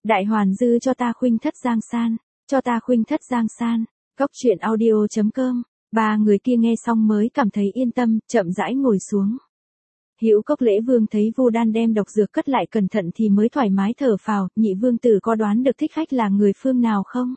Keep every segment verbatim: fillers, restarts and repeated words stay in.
Đại Hoàn Dư cho ta khuynh thất Giang San, cho ta khuynh thất Giang San. Góc truyện audio chấm com. Ba người kia nghe xong mới cảm thấy yên tâm, chậm rãi ngồi xuống. Hữu Cốc Lễ Vương thấy Vu Đan đem độc dược cất lại cẩn thận thì mới thoải mái thở phào. Nhị vương tử có đoán được thích khách là người phương nào không?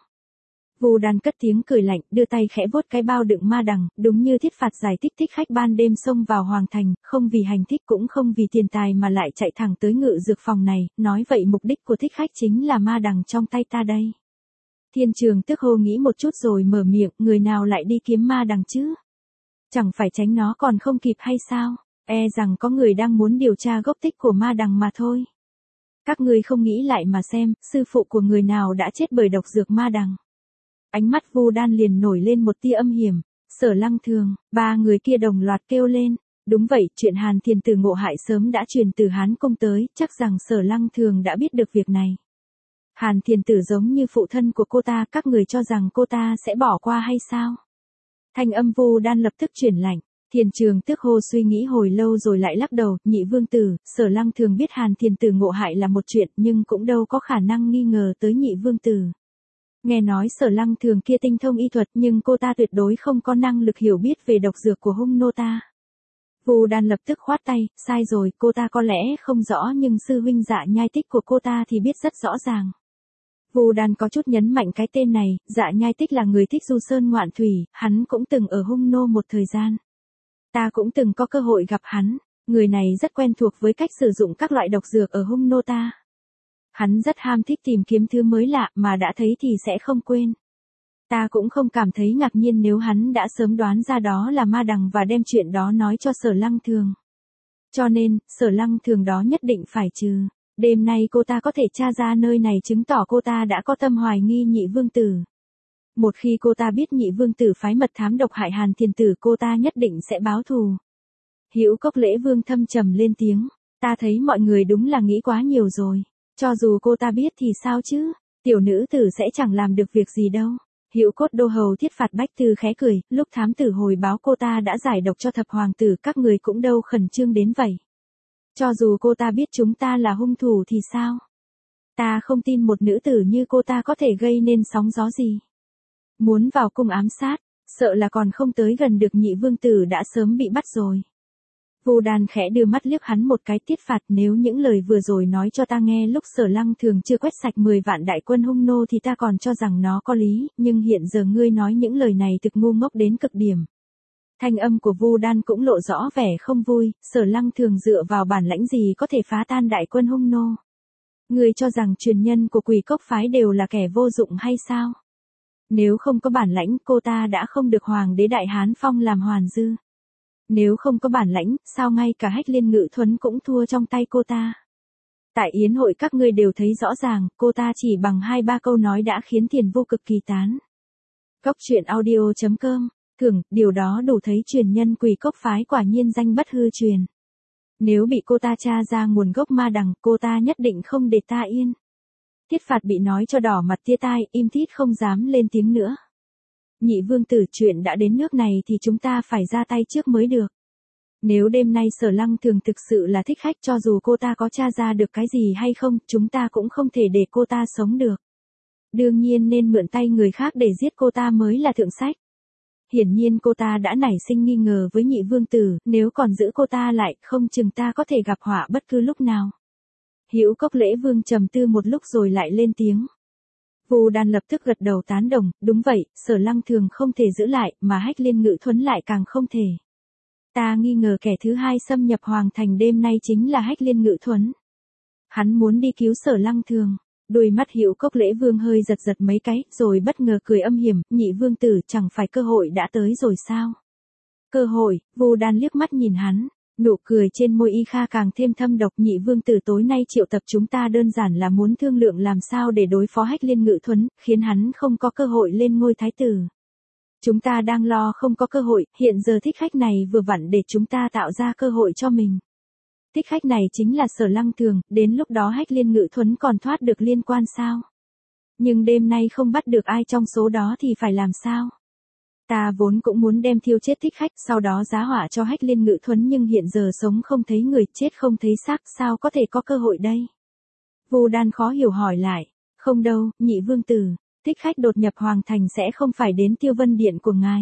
Vu Đan cất tiếng cười lạnh, đưa tay khẽ vuốt cái bao đựng ma đằng, đúng như Thiết Phạt giải thích, thích khách ban đêm xông vào hoàng thành, không vì hành thích cũng không vì tiền tài mà lại chạy thẳng tới ngự dược phòng này, nói vậy mục đích của thích khách chính là ma đằng trong tay ta đây. Thiên Trường Tước Hô nghĩ một chút rồi mở miệng, người nào lại đi kiếm ma đằng chứ? Chẳng phải tránh nó còn không kịp hay sao? E rằng có người đang muốn điều tra gốc tích của ma đằng mà thôi. Các ngươi không nghĩ lại mà xem, sư phụ của người nào đã chết bởi độc dược ma đằng. Ánh mắt Vu Đan liền nổi lên một tia âm hiểm. Sở Lăng Thường. Ba người kia đồng loạt kêu lên. Đúng vậy, chuyện Hàn Thiền Tử ngộ hại sớm đã truyền từ Hán Công tới, chắc rằng Sở Lăng Thường đã biết được việc này. Hàn Thiền Tử giống như phụ thân của cô ta, các người cho rằng cô ta sẽ bỏ qua hay sao? Thanh âm Vu Đan lập tức chuyển lạnh. Thiên Trường Tước Hô suy nghĩ hồi lâu rồi lại lắc đầu, nhị vương tử, Sở Lăng Thường biết Hàn Thiền Tử ngộ hại là một chuyện nhưng cũng đâu có khả năng nghi ngờ tới nhị vương tử. Nghe nói Sở Lăng Thường kia tinh thông y thuật nhưng cô ta tuyệt đối không có năng lực hiểu biết về độc dược của hung nô ta. Vu Đan lập tức khoát tay, sai rồi, cô ta có lẽ không rõ nhưng sư huynh Dạ Nhai Tích của cô ta thì biết rất rõ ràng. Vu Đan có chút nhấn mạnh cái tên này, Dạ Nhai Tích là người thích du sơn ngoạn thủy, hắn cũng từng ở hung nô một thời gian. Ta cũng từng có cơ hội gặp hắn, người này rất quen thuộc với cách sử dụng các loại độc dược ở hung nô ta. Hắn rất ham thích tìm kiếm thứ mới lạ mà đã thấy thì sẽ không quên. Ta cũng không cảm thấy ngạc nhiên nếu hắn đã sớm đoán ra đó là ma đằng và đem chuyện đó nói cho Sở Lăng Thường. Cho nên, Sở Lăng Thường đó nhất định phải trừ. Đêm nay cô ta có thể tra ra nơi này chứng tỏ cô ta đã có tâm hoài nghi nhị vương tử. Một khi cô ta biết nhị vương tử phái mật thám độc hại Hàn Thiền Tử, cô ta nhất định sẽ báo thù. Hữu Cốc Lễ Vương thâm trầm lên tiếng. Ta thấy mọi người đúng là nghĩ quá nhiều rồi. Cho dù cô ta biết thì sao chứ, tiểu nữ tử sẽ chẳng làm được việc gì đâu. Hữu Cốt Đô Hầu Thiết Phạt Bách Tư khẽ cười, lúc thám tử hồi báo cô ta đã giải độc cho thập hoàng tử, các người cũng đâu khẩn trương đến vậy. Cho dù cô ta biết chúng ta là hung thủ thì sao? Ta không tin một nữ tử như cô ta có thể gây nên sóng gió gì. Muốn vào cung ám sát, sợ là còn không tới gần được nhị vương tử đã sớm bị bắt rồi. Vu Đan khẽ đưa mắt liếc hắn một cái. Tiết Phạt, nếu những lời vừa rồi nói cho ta nghe lúc Sở Lăng Thường chưa quét sạch mười vạn đại quân hung nô thì ta còn cho rằng nó có lý, nhưng hiện giờ ngươi nói những lời này thực ngu ngốc đến cực điểm. Thanh âm của Vu Đan cũng lộ rõ vẻ không vui, Sở Lăng Thường dựa vào bản lãnh gì có thể phá tan đại quân hung nô? Ngươi cho rằng truyền nhân của Quỷ Cốc phái đều là kẻ vô dụng hay sao? Nếu không có bản lãnh, cô ta đã không được hoàng đế Đại Hán phong làm Hoàn Dư. Nếu không có bản lãnh, sao ngay cả Hách Liên Ngự Thuấn cũng thua trong tay cô ta? Tại yến hội các ngươi đều thấy rõ ràng, cô ta chỉ bằng hai ba câu nói đã khiến Tiền Vô cực kỳ tán. Góc truyện audio chấm com. Thường, điều đó đủ thấy truyền nhân Quỷ Cốc phái quả nhiên danh bất hư truyền. Nếu bị cô ta tra ra nguồn gốc ma đằng, cô ta nhất định không để ta yên. Thiết Phạt bị nói cho đỏ mặt tia tai, im thít không dám lên tiếng nữa. Nhị vương tử, chuyện đã đến nước này thì chúng ta phải ra tay trước mới được. Nếu đêm nay Sở Lăng Thường thực sự là thích khách, cho dù cô ta có tra ra được cái gì hay không, chúng ta cũng không thể để cô ta sống được. Đương nhiên nên mượn tay người khác để giết cô ta mới là thượng sách. Hiển nhiên cô ta đã nảy sinh nghi ngờ với nhị vương tử, nếu còn giữ cô ta lại, không chừng ta có thể gặp họa bất cứ lúc nào. Hữu Cốc Lễ Vương trầm tư một lúc rồi lại lên tiếng. Vu Đan lập tức gật đầu tán đồng, đúng vậy, Sở Lăng Thường không thể giữ lại, mà Hách Liên Ngự Thuấn lại càng không thể. Ta nghi ngờ kẻ thứ hai xâm nhập hoàng thành đêm nay chính là Hách Liên Ngự Thuấn. Hắn muốn đi cứu Sở Lăng Thường. Đôi mắt Hữu Cốc Lễ Vương hơi giật giật mấy cái, rồi bất ngờ cười âm hiểm, nhị vương tử, chẳng phải cơ hội đã tới rồi sao? Cơ hội? Vu Đan liếc mắt nhìn hắn, nụ cười trên môi y kha càng thêm thâm độc. Nhị vương tử tối nay triệu tập chúng ta đơn giản là muốn thương lượng làm sao để đối phó Hách Liên Ngự Thuấn, khiến hắn không có cơ hội lên ngôi thái tử. Chúng ta đang lo không có cơ hội, hiện giờ thích khách này vừa vặn để chúng ta tạo ra cơ hội cho mình. Thích khách này chính là Sở Lăng Thường, đến lúc đó Hách Liên Ngự Thuấn còn thoát được liên quan sao? Nhưng đêm nay không bắt được ai trong số đó thì phải làm sao? Ta vốn cũng muốn đem thiêu chết thích khách, sau đó giá họa cho Hách Liên Ngự Thuấn, nhưng hiện giờ sống không thấy người, chết không thấy xác, sao có thể có cơ hội đây? Vu Đan khó hiểu hỏi lại, Không đâu, nhị vương tử, thích khách đột nhập hoàng thành sẽ không phải đến Tiêu Vân Điện của ngài.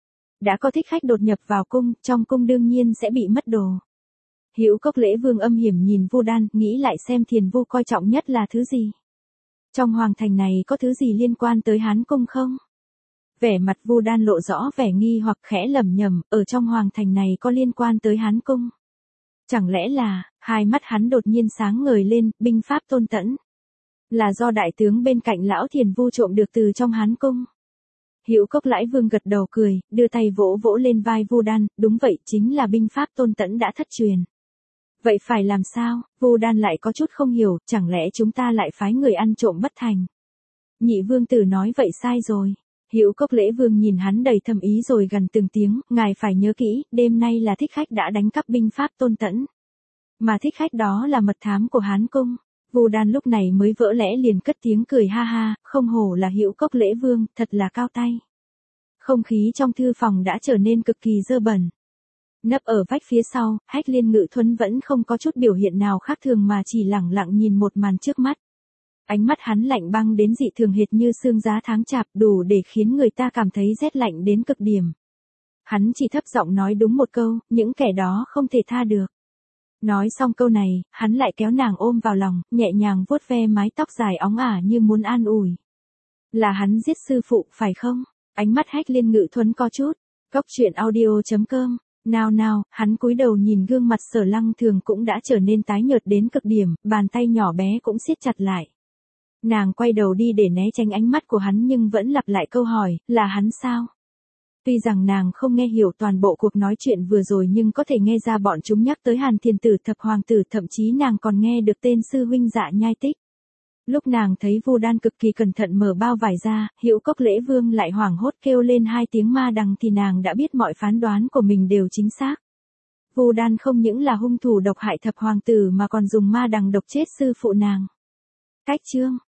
Đã có thích khách đột nhập vào cung, trong cung đương nhiên sẽ bị mất đồ. Hữu Cốc Lễ Vương âm hiểm nhìn Vu Đan, nghĩ lại xem Thiền Vu coi trọng nhất là thứ gì. Trong hoàng thành này có thứ gì liên quan tới Hán cung không? Vẻ mặt Vu Đan lộ rõ vẻ nghi hoặc khẽ lẩm nhẩm, ở trong hoàng thành này có liên quan tới Hán cung. Chẳng lẽ là, hai mắt hắn đột nhiên sáng ngời lên, binh pháp Tôn Tẫn. Là do đại tướng bên cạnh lão Thiền Vu trộm được từ trong Hán cung. Hữu Cốc Lãi Vương gật đầu cười, đưa tay vỗ vỗ lên vai Vu Đan, đúng vậy, chính là binh pháp Tôn Tẫn đã thất truyền. Vậy phải làm sao? Vu Đan lại có chút không hiểu, chẳng lẽ chúng ta lại phái người ăn trộm bất thành? Nhị vương tử nói vậy sai rồi. Hữu Cốc Lễ Vương nhìn hắn đầy thầm ý rồi gần từng tiếng, ngài phải nhớ kỹ, đêm nay là thích khách đã đánh cắp binh pháp Tôn Tẫn. Mà thích khách đó là mật thám của Hán cung. Vu Đan lúc này mới vỡ lẽ liền cất tiếng cười ha ha, không hổ là Hữu Cốc Lễ Vương, thật là cao tay. Không khí trong thư phòng đã trở nên cực kỳ dơ bẩn. Nấp ở vách phía sau, Hách Liên Ngự Thuấn vẫn không có chút biểu hiện nào khác thường mà chỉ lẳng lặng nhìn một màn trước mắt. Ánh mắt hắn lạnh băng đến dị thường hệt như sương giá tháng chạp, đủ để khiến người ta cảm thấy rét lạnh đến cực điểm. Hắn chỉ thấp giọng nói đúng một câu, những kẻ đó không thể tha được. Nói xong câu này, hắn lại kéo nàng ôm vào lòng, nhẹ nhàng vuốt ve mái tóc dài óng ả như muốn an ủi. Là hắn giết sư phụ, phải không? Ánh mắt Hách Liên Ngự Thuấn có chút. Cốc truyện audio chấm com. Nào nào, hắn cúi đầu nhìn gương mặt Sở Lăng Thường cũng đã trở nên tái nhợt đến cực điểm, bàn tay nhỏ bé cũng siết chặt lại. Nàng quay đầu đi để né tránh ánh mắt của hắn nhưng vẫn lặp lại câu hỏi, là hắn sao? Tuy rằng nàng không nghe hiểu toàn bộ cuộc nói chuyện vừa rồi nhưng có thể nghe ra bọn chúng nhắc tới Hàn Thiền Tử Thập Hoàng Tử, thậm chí nàng còn nghe được tên sư huynh Dạ Nhai Tích. Lúc nàng thấy Vu Đan cực kỳ cẩn thận mở bao vải ra, Hữu Cốc Lễ Vương lại hoảng hốt kêu lên hai tiếng ma đằng thì nàng đã biết mọi phán đoán của mình đều chính xác. Vu Đan không những là hung thủ độc hại Thập Hoàng Tử mà còn dùng ma đằng độc chết sư phụ nàng. Cách chương